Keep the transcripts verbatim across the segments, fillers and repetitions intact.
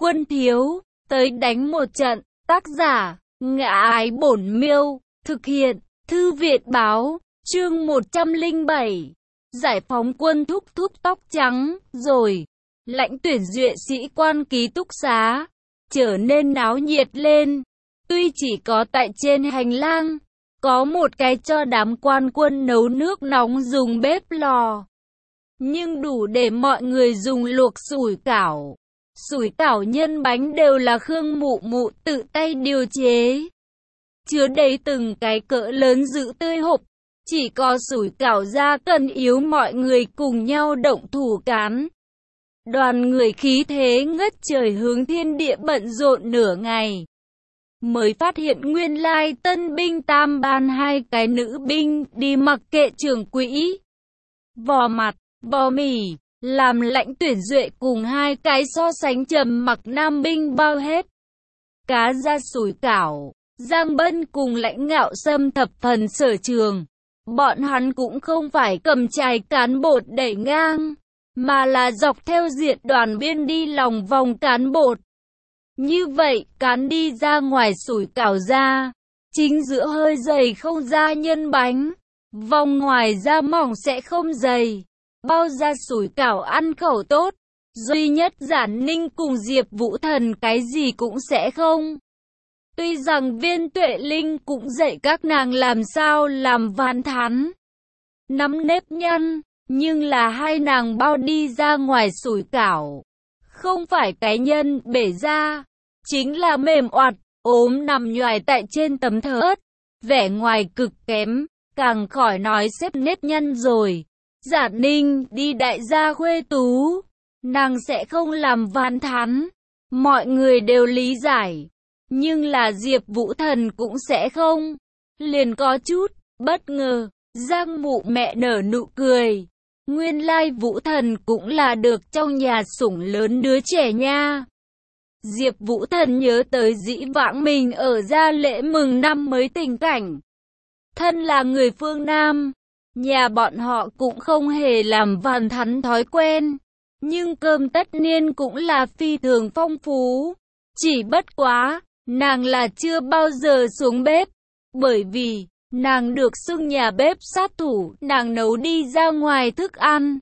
Quân thiếu, tới đánh một trận. Tác giả, Ngã Ái Bổn Miêu. Thực hiện, Thư Việt Báo. Chương một trăm lẻ bảy. Giải phóng quân thúc thúc tóc trắng, rồi. Lãnh tuyển duyệt sĩ quan ký túc xá. Trở nên náo nhiệt lên. Tuy chỉ có tại trên hành lang. Có một cái cho đám quan quân nấu nước nóng dùng bếp lò. Nhưng đủ để mọi người dùng luộc sủi cảo. Sủi cảo nhân bánh đều là Khương Mụ Mụ tự tay điều chế. Chứa đầy từng cái cỡ lớn giữ tươi hộp. Chỉ có sủi cảo ra cần yếu mọi người cùng nhau động thủ cán. Đoàn người khí thế ngất trời hướng thiên địa bận rộn nửa ngày. Mới phát hiện nguyên lai tân binh tam ban hai cái nữ binh đi mặc kệ trưởng quỹ. Vò mặt, vò mì, làm lãnh tuyển duệ cùng hai cái so sánh trầm mặc nam binh bao hết. Cá ra sủi cảo, Giang Bân cùng lãnh Ngạo Sâm thập phần sở trường. Bọn hắn cũng không phải cầm chài cán bột đẩy ngang, mà là dọc theo diện đoàn biên đi lòng vòng cán bột. Như vậy, cán đi ra ngoài sủi cảo ra, chính giữa hơi dày không ra nhân bánh, vòng ngoài da mỏng sẽ không dày, bao ra sủi cảo ăn khẩu tốt. Duy nhất Giản Ninh cùng Diệp Vũ Thần cái gì cũng sẽ không. Tuy rằng Viên Tuệ Linh cũng dạy các nàng làm sao làm ván thắn, nắm nếp nhăn, nhưng là hai nàng bao đi ra ngoài sủi cảo. Không phải cái nhân bể ra, chính là mềm oặt, ốm nằm nhoài tại trên tấm thớt, vẻ ngoài cực kém, càng khỏi nói xếp nếp nhăn rồi. Giản Ninh đi đại gia khuê tú, nàng sẽ không làm ván thắn, mọi người đều lý giải. Nhưng là Diệp Vũ Thần cũng sẽ không. Liền có chút bất ngờ, Giang Mụ mẹ nở nụ cười. Nguyên lai Vũ Thần cũng là được trong nhà sủng lớn đứa trẻ nha. Diệp Vũ Thần nhớ tới dĩ vãng mình ở gia lễ mừng năm mới tình cảnh. Thân là người phương Nam, nhà bọn họ cũng không hề làm ván thắn thói quen. Nhưng cơm tất niên cũng là phi thường phong phú. Chỉ bất quá, nàng là chưa bao giờ xuống bếp, bởi vì nàng được xưng nhà bếp sát thủ, nàng nấu đi ra ngoài thức ăn.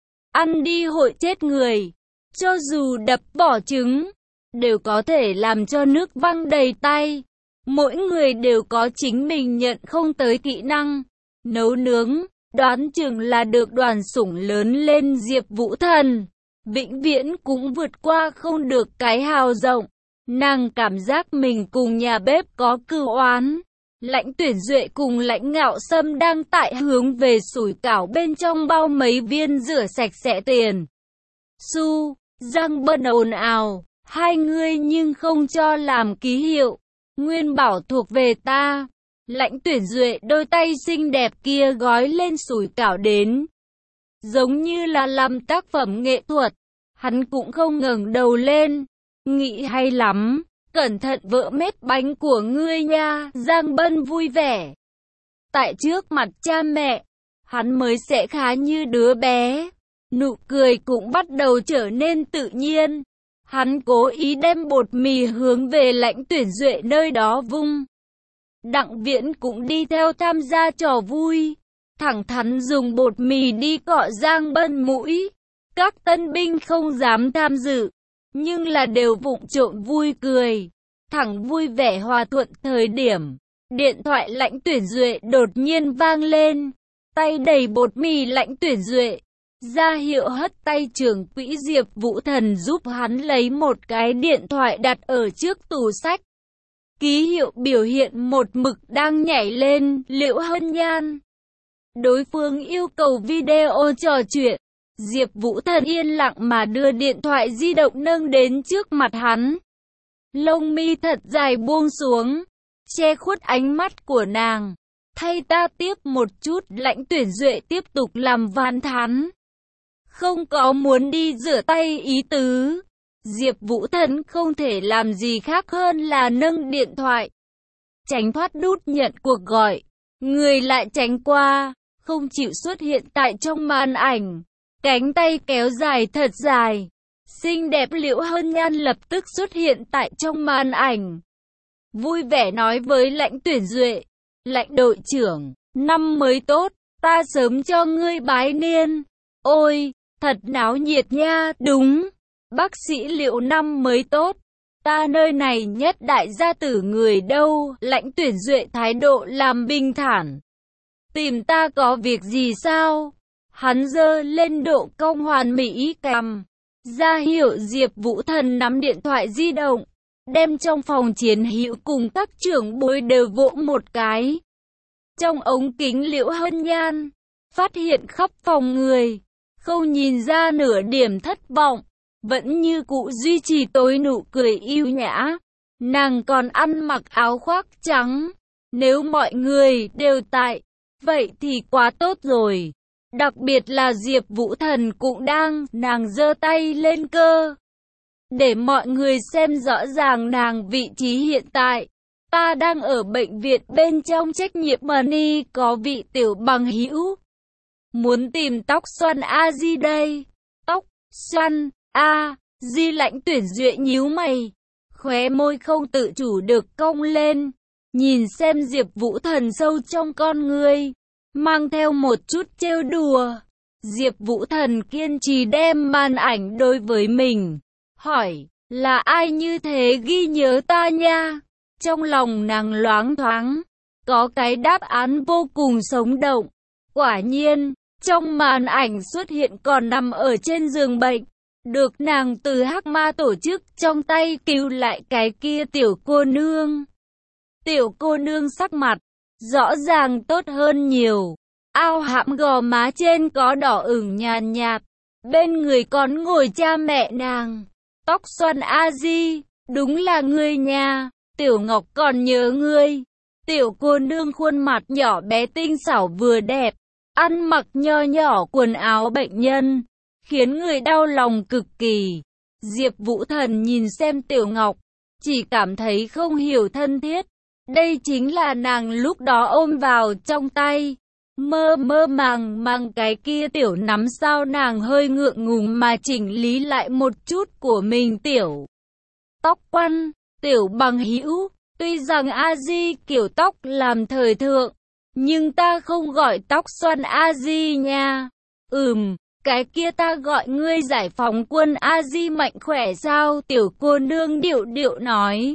Ăn đi hội chết người, cho dù đập vỏ trứng, đều có thể làm cho nước văng đầy tay. Mỗi người đều có chính mình nhận không tới kỹ năng. Nấu nướng, đoán chừng là được đoàn sủng lớn lên Diệp Vũ Thần. Vĩnh viễn cũng vượt qua không được cái hào rộng. Nàng cảm giác mình cùng nhà bếp có cừu oán. Lãnh tuyển duệ cùng lãnh Ngạo Sâm đang tại hướng về sủi cảo bên trong bao mấy viên rửa sạch sẽ tiền. Su, Giang Bân ồn ào, hai người nhưng không cho làm ký hiệu. Nguyên bảo thuộc về ta. Lãnh tuyển duệ đôi tay xinh đẹp kia gói lên sủi cảo đến. Giống như là làm tác phẩm nghệ thuật. Hắn cũng không ngẩng đầu lên. Nghĩ hay lắm, cẩn thận vỡ mép bánh của ngươi nha. Giang Bân vui vẻ. Tại trước mặt cha mẹ, hắn mới sẽ khá như đứa bé. Nụ cười cũng bắt đầu trở nên tự nhiên. Hắn cố ý đem bột mì hướng về lãnh tuyển duệ nơi đó vung. Đặng Viễn cũng đi theo tham gia trò vui. Thẳng thắn dùng bột mì đi cọ Giang Bân mũi. Các tân binh không dám tham dự, nhưng là đều vụng trộm vui cười. Thẳng vui vẻ hòa thuận thời điểm, điện thoại lãnh tuyển duệ đột nhiên vang lên. Tay đầy bột mì lãnh tuyển duệ ra hiệu hất tay trưởng quỹ Diệp Vũ Thần giúp hắn lấy một cái điện thoại đặt ở trước tủ sách. Ký hiệu biểu hiện một mực đang nhảy lên. Liễu Hân Nhan. Đối phương yêu cầu video trò chuyện. Diệp Vũ Thần yên lặng mà đưa điện thoại di động nâng đến trước mặt hắn. Lông mi thật dài buông xuống, che khuất ánh mắt của nàng. Thay ta tiếp một chút. Lãnh tuyển duệ tiếp tục làm ván thắn. Không có muốn đi rửa tay ý tứ. Diệp Vũ Thần không thể làm gì khác hơn là nâng điện thoại, tránh thoát nút nhận cuộc gọi. Người lại tránh qua, không chịu xuất hiện tại trong màn ảnh. Cánh tay kéo dài thật dài, Xinh đẹp Liễu Hân Nhan lập tức xuất hiện tại trong màn ảnh. Vui vẻ nói với Lãnh Tuyển Duệ, Lãnh đội trưởng, năm mới tốt, ta sớm cho ngươi bái niên. Ôi, thật náo nhiệt nha, đúng. Bác sĩ Liễu năm mới tốt, ta nơi này nhất đại gia tử người đâu. Lãnh Tuyển Duệ thái độ làm bình thản. Tìm ta có việc gì sao? Hắn giơ lên độ cong hoàn mỹ cằm, ra hiệu Diệp Vũ Thần nắm điện thoại di động, đem trong phòng chiến hữu cùng các trưởng bối đều vỗ một cái. Trong ống kính Liễu Hân Nhan, phát hiện khắp phòng người, không nhìn ra nửa điểm thất vọng, vẫn như cũ duy trì tối nụ cười yêu nhã. Nàng còn ăn mặc áo khoác trắng, nếu mọi người đều tại, vậy thì quá tốt rồi. Đặc biệt là Diệp Vũ Thần cũng đang, nàng giơ tay lên cơ. Để mọi người xem rõ ràng nàng vị trí hiện tại. Ta đang ở bệnh viện bên trong trách nhiệm money có vị tiểu bằng hữu. Muốn tìm tóc xoăn A Di đây. Tóc xoăn A Di. Lãnh Tuyển Duệ nhíu mày, khóe môi không tự chủ được cong lên, nhìn xem Diệp Vũ Thần sâu trong con ngươi, mang theo một chút trêu đùa. Diệp Vũ Thần kiên trì đem màn ảnh đối với mình, hỏi, là ai như thế ghi nhớ ta nha? Trong lòng nàng loáng thoáng, có cái đáp án vô cùng sống động. Quả nhiên, trong màn ảnh xuất hiện còn nằm ở trên giường bệnh, được nàng từ Hắc Ma tổ chức trong tay cứu lại cái kia tiểu cô nương. Tiểu cô nương sắc mặt rõ ràng tốt hơn nhiều, ao hãm gò má trên có đỏ ửng nhàn nhạt, bên người còn ngồi cha mẹ nàng. Tóc xoăn A Di, đúng là ngươi nha, Tiểu Ngọc còn nhớ ngươi. Tiểu cô nương khuôn mặt nhỏ bé tinh xảo vừa đẹp, ăn mặc nho nhỏ quần áo bệnh nhân, khiến người đau lòng cực kỳ. Diệp Vũ Thần nhìn xem Tiểu Ngọc, chỉ cảm thấy không hiểu thân thiết. Đây chính là nàng lúc đó ôm vào trong tay, mơ mơ màng màng cái kia tiểu nắm. Sao nàng hơi ngượng ngùng mà chỉnh lý lại một chút của mình tiểu tóc quăn. Tiểu bằng hữu, tuy rằng A Di kiểu tóc làm thời thượng, nhưng ta không gọi tóc xoăn A Di nha. Ừm, cái kia ta gọi ngươi giải phóng quân A Di mạnh khỏe sao? Tiểu cô nương điệu điệu nói.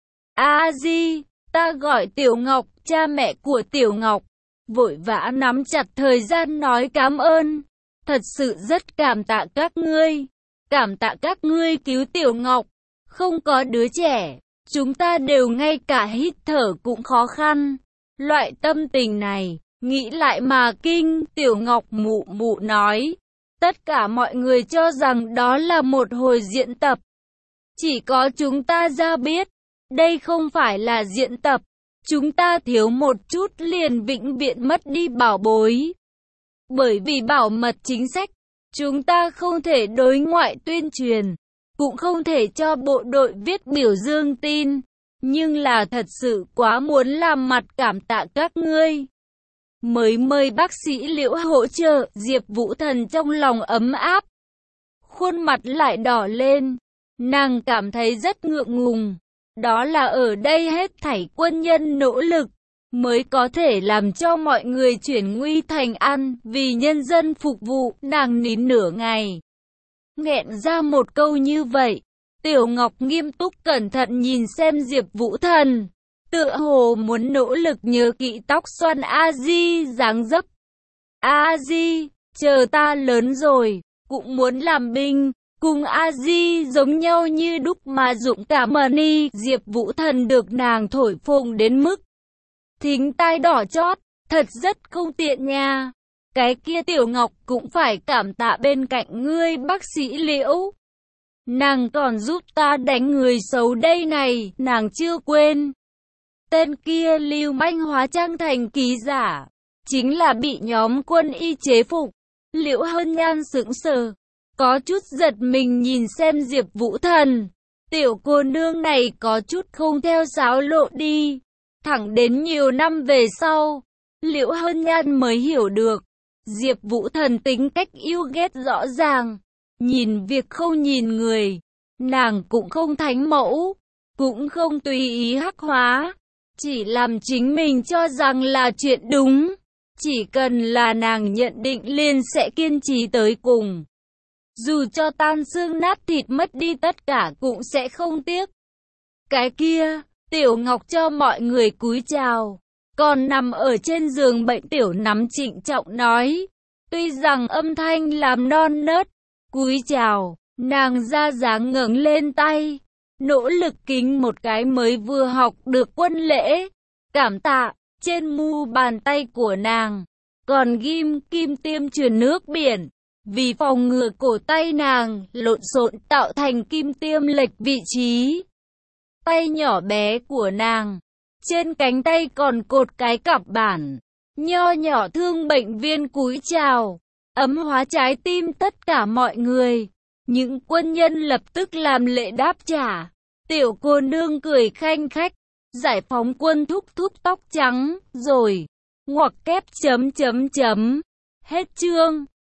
A Di, ta gọi Tiểu Ngọc. Cha mẹ của Tiểu Ngọc vội vã nắm chặt thời gian nói cảm ơn. Thật sự rất cảm tạ các ngươi. Cảm tạ các ngươi cứu Tiểu Ngọc. Không có đứa trẻ, chúng ta đều ngay cả hít thở cũng khó khăn. Loại tâm tình này, nghĩ lại mà kinh. Tiểu Ngọc mụ mụ nói. Tất cả mọi người cho rằng đó là một hồi diễn tập. Chỉ có chúng ta ra biết, đây không phải là diễn tập. Chúng ta thiếu một chút liền vĩnh viễn mất đi bảo bối. Bởi vì bảo mật chính sách, chúng ta không thể đối ngoại tuyên truyền, cũng không thể cho bộ đội viết biểu dương tin. Nhưng là thật sự quá muốn làm mặt cảm tạ các ngươi. Mới mời bác sĩ Liễu hỗ trợ. Diệp Vũ Thần trong lòng ấm áp, khuôn mặt lại đỏ lên. Nàng cảm thấy rất ngượng ngùng. Đó là ở đây hết thảy quân nhân nỗ lực mới có thể làm cho mọi người chuyển nguy thành an, vì nhân dân phục vụ. Nàng nín nửa ngày, nghẹn ra một câu như vậy. Tiểu Ngọc nghiêm túc cẩn thận nhìn xem Diệp Vũ Thần, tựa hồ muốn nỗ lực nhớ kỹ tóc xoăn A Di dáng dấp. A Di, chờ ta lớn rồi, cũng muốn làm binh, cùng A Di giống nhau như đúc mà dũng cảm money. Diệp Vũ Thần được nàng thổi phồng đến mức thính tai đỏ chót, thật rất không tiện nha. Cái kia Tiểu Ngọc cũng phải cảm tạ bên cạnh ngươi bác sĩ Liễu. Nàng còn giúp ta đánh người xấu đây này, nàng chưa quên. Tên kia lưu manh hóa trang thành ký giả, chính là bị nhóm quân y chế phục. Liễu Hân Nhan sững sờ, có chút giật mình nhìn xem Diệp Vũ Thần. Tiểu cô nương này có chút không theo sáo lộ đi. Thẳng đến nhiều năm về sau, Liễu Hân Nhan mới hiểu được Diệp Vũ Thần tính cách yêu ghét rõ ràng. nhìn việc không nhìn người. Nàng cũng không thánh mẫu, cũng không tùy ý hắc hóa, chỉ làm chính mình cho rằng là chuyện đúng. Chỉ cần là nàng nhận định liền sẽ kiên trì tới cùng. Dù cho tan xương nát thịt mất đi tất cả cũng sẽ không tiếc. Cái kia, Tiểu Ngọc cho mọi người cúi chào. Còn nằm ở trên giường bệnh Tiểu Nắm trịnh trọng nói. Tuy rằng âm thanh làm non nớt, cúi chào, nàng ra dáng ngẩng lên tay. Nỗ lực kính một cái mới vừa học được quân lễ. Cảm tạ, trên mu bàn tay của nàng còn ghim kim tiêm truyền nước biển. Vì phòng ngừa cổ tay nàng lộn xộn tạo thành kim tiêm lệch vị trí. Tay nhỏ bé của nàng, trên cánh tay còn cột cái cặp bản. Nho nhỏ thương bệnh viên cúi chào, ấm hóa trái tim tất cả mọi người. Những quân nhân lập tức làm lễ đáp trả. Tiểu cô nương cười khanh khách, giải phóng quân thúc thúc tóc trắng, rồi, ngoặc kép chấm chấm chấm. Hết chương.